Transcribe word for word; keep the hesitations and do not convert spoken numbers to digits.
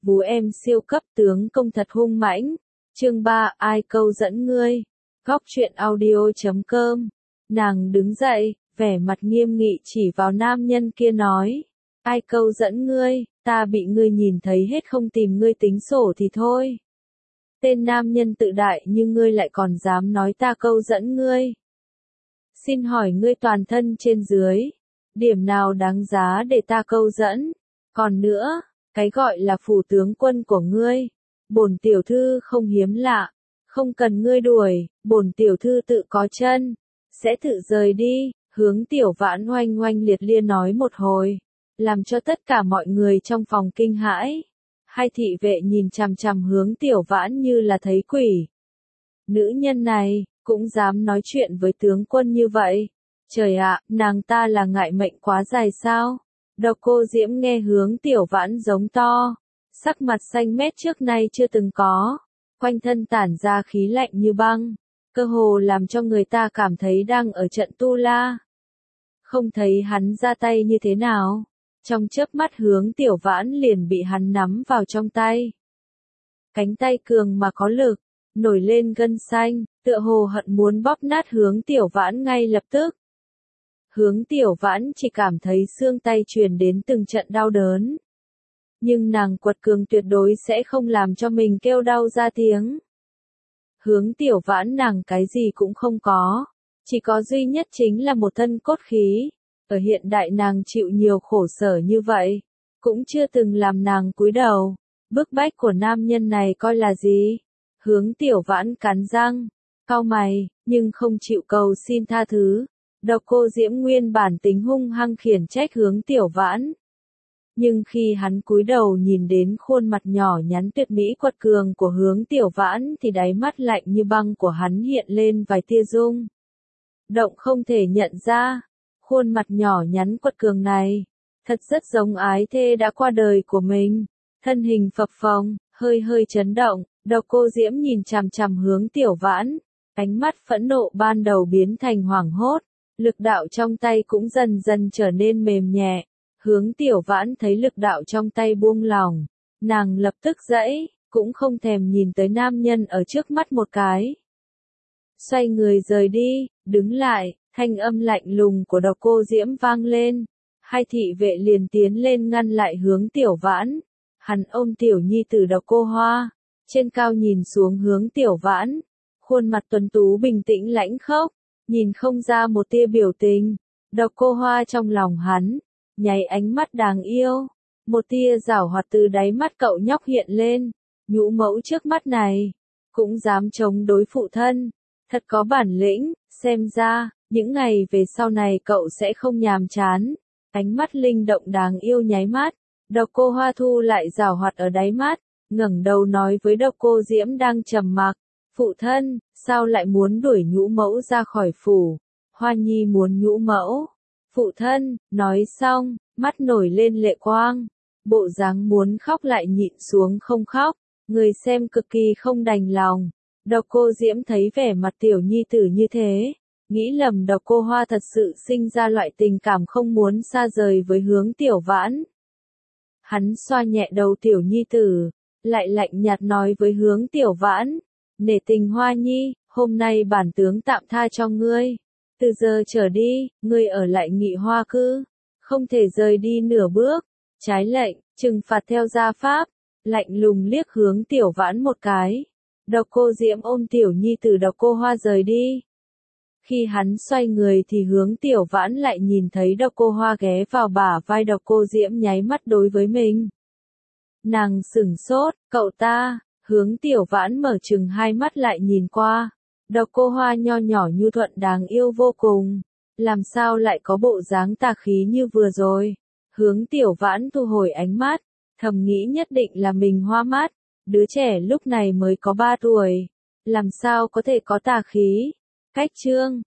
vú em siêu cấp tướng công thật hung mãnh. Chương ba, ai câu dẫn ngươi? Góc truyện audio chấm com. Nàng đứng dậy, vẻ mặt nghiêm nghị chỉ vào nam nhân kia nói. Ai câu dẫn ngươi, ta bị ngươi nhìn thấy hết không tìm ngươi tính sổ thì thôi. Tên nam nhân tự đại như ngươi lại còn dám nói ta câu dẫn ngươi. Xin hỏi ngươi toàn thân trên dưới, điểm nào đáng giá để ta câu dẫn? Còn nữa, cái gọi là phủ tướng quân của ngươi, bổn tiểu thư không hiếm lạ, không cần ngươi đuổi, bổn tiểu thư tự có chân, sẽ tự rời đi. Hướng Tiểu Vãn oanh oanh liệt liệt nói một hồi, làm cho tất cả mọi người trong phòng kinh hãi. Hai thị vệ nhìn chằm chằm Hướng Tiểu Vãn như là thấy quỷ. Nữ nhân này, cũng dám nói chuyện với tướng quân như vậy. Trời ạ, nàng ta là ngại mệnh quá dài sao? Độc Cô Diễm nghe Hướng Tiểu Vãn giống to, sắc mặt xanh mét trước nay chưa từng có, quanh thân tản ra khí lạnh như băng, cơ hồ làm cho người ta cảm thấy đang ở trận tu la. Không thấy hắn ra tay như thế nào, trong chớp mắt Hướng Tiểu Vãn liền bị hắn nắm vào trong tay. Cánh tay cường mà có lực, nổi lên gân xanh, tựa hồ hận muốn bóp nát Hướng Tiểu Vãn ngay lập tức. Hướng Tiểu Vãn chỉ cảm thấy xương tay truyền đến từng trận đau đớn. Nhưng nàng quật cường tuyệt đối sẽ không làm cho mình kêu đau ra tiếng. Hướng Tiểu Vãn nàng cái gì cũng không có, chỉ có duy nhất chính là một thân cốt khí. Ở hiện đại nàng chịu nhiều khổ sở như vậy, cũng chưa từng làm nàng cúi đầu. Bức bách của nam nhân này coi là gì? Hướng Tiểu Vãn cắn răng, cau mày, nhưng không chịu cầu xin tha thứ. Độc Cô Diễm nguyên bản tính hung hăng khiển trách Hướng Tiểu Vãn. Nhưng khi hắn cúi đầu nhìn đến khuôn mặt nhỏ nhắn tuyệt mỹ quật cường của Hướng Tiểu Vãn thì đáy mắt lạnh như băng của hắn hiện lên vài tia rung động không thể nhận ra. Khuôn mặt nhỏ nhắn quật cường này, thật rất giống ái thê đã qua đời của mình. Thân hình phập phồng, hơi hơi chấn động, Độc Cô Diễm nhìn chằm chằm Hướng Tiểu Vãn, ánh mắt phẫn nộ ban đầu biến thành hoảng hốt, lực đạo trong tay cũng dần dần trở nên mềm nhẹ. Hướng Tiểu Vãn thấy lực đạo trong tay buông lỏng, nàng lập tức giãy, cũng không thèm nhìn tới nam nhân ở trước mắt một cái. Xoay người rời đi, đứng lại, thanh âm lạnh lùng của Độc Cô Diễm vang lên. Hai thị vệ liền tiến lên ngăn lại Hướng Tiểu Vãn. Hắn ôm tiểu nhi tử Độc Cô Hoa, trên cao nhìn xuống Hướng Tiểu Vãn, khuôn mặt tuấn tú bình tĩnh lãnh khốc, nhìn không ra một tia biểu tình. Độc Cô Hoa trong lòng hắn nháy ánh mắt đáng yêu, một tia giảo hoạt từ đáy mắt cậu nhóc hiện lên. Nhũ mẫu trước mắt này cũng dám chống đối phụ thân, thật có bản lĩnh. Xem ra những ngày về sau này cậu sẽ không nhàm chán. Ánh mắt linh động đáng yêu nháy mắt, Độc Cô Hoa thu lại giảo hoạt ở đáy mắt, ngẩng đầu nói với Độc Cô Diễm đang trầm mặc. Phụ thân, sao lại muốn đuổi nhũ mẫu ra khỏi phủ? Hoa nhi muốn nhũ mẫu. Phụ thân, nói xong, mắt nổi lên lệ quang, bộ dáng muốn khóc lại nhịn xuống không khóc, người xem cực kỳ không đành lòng. Độc Cô Diễm thấy vẻ mặt tiểu nhi tử như thế, nghĩ lầm Độc Cô Hoa thật sự sinh ra loại tình cảm không muốn xa rời với Hướng Tiểu Vãn. Hắn xoa nhẹ đầu tiểu nhi tử, lại lạnh nhạt nói với Hướng Tiểu Vãn, nể tình Hoa nhi, hôm nay bản tướng tạm tha cho ngươi. Từ giờ trở đi, ngươi ở lại Nghị Hoa cư, không thể rời đi nửa bước, trái lệnh, trừng phạt theo gia pháp. Lạnh lùng liếc Hướng Tiểu Vãn một cái. Độc Cô Diễm ôm tiểu nhi tử Độc Cô Hoa rời đi. Khi hắn xoay người thì Hướng Tiểu Vãn lại nhìn thấy Độc Cô Hoa ghé vào bả vai Độc Cô Diễm nháy mắt đối với mình. Nàng sửng sốt, cậu ta. Hướng Tiểu Vãn mở trừng hai mắt lại nhìn qua. Độc Cô Hoa nho nhỏ nhu thuận đáng yêu vô cùng, làm sao lại có bộ dáng tà khí như vừa rồi. Hướng Tiểu Vãn thu hồi ánh mắt, thầm nghĩ nhất định là mình hoa mắt, đứa trẻ lúc này mới có ba tuổi, làm sao có thể có tà khí. Cách chương